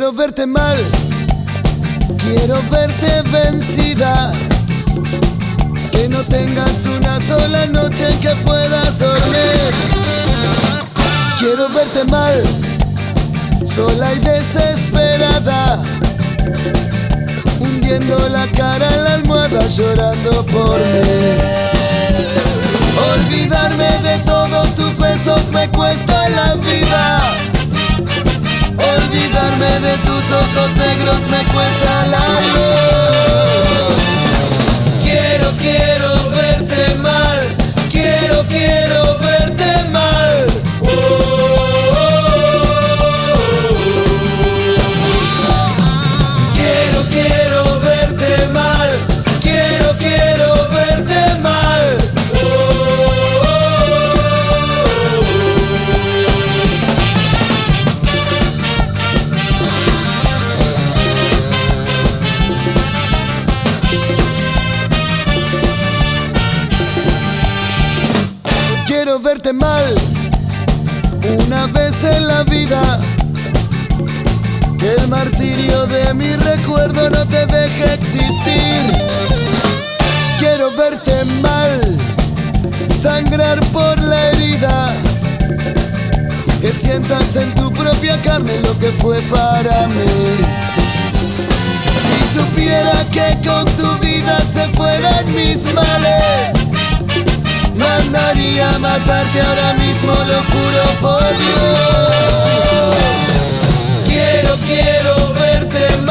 Quiero verte mal, quiero verte vencida, que no tengas una sola noche en que puedas dormir. Quiero verte mal, sola y desesperada, hundiendo la cara en la almohada, llorando por mí. Olvidarme de todos tus besos me cuesta la vida. Olvidarme de tus ojos negros me cuesta la luz. Quiero verte mal, quiero verte mal. Quiero verte mal, quiero verte mal. Quiero verte mal una vez en la vida, que el martirio de mi recuerdo no te deje existir. Quiero verte mal, sangrar por la herida, que sientas en tu propia carne lo que fue para mí. Si supiera que con tu vida se fueran mis males, mandaría a matarte ahora mismo, lo juro por Dios. Quiero verte mal.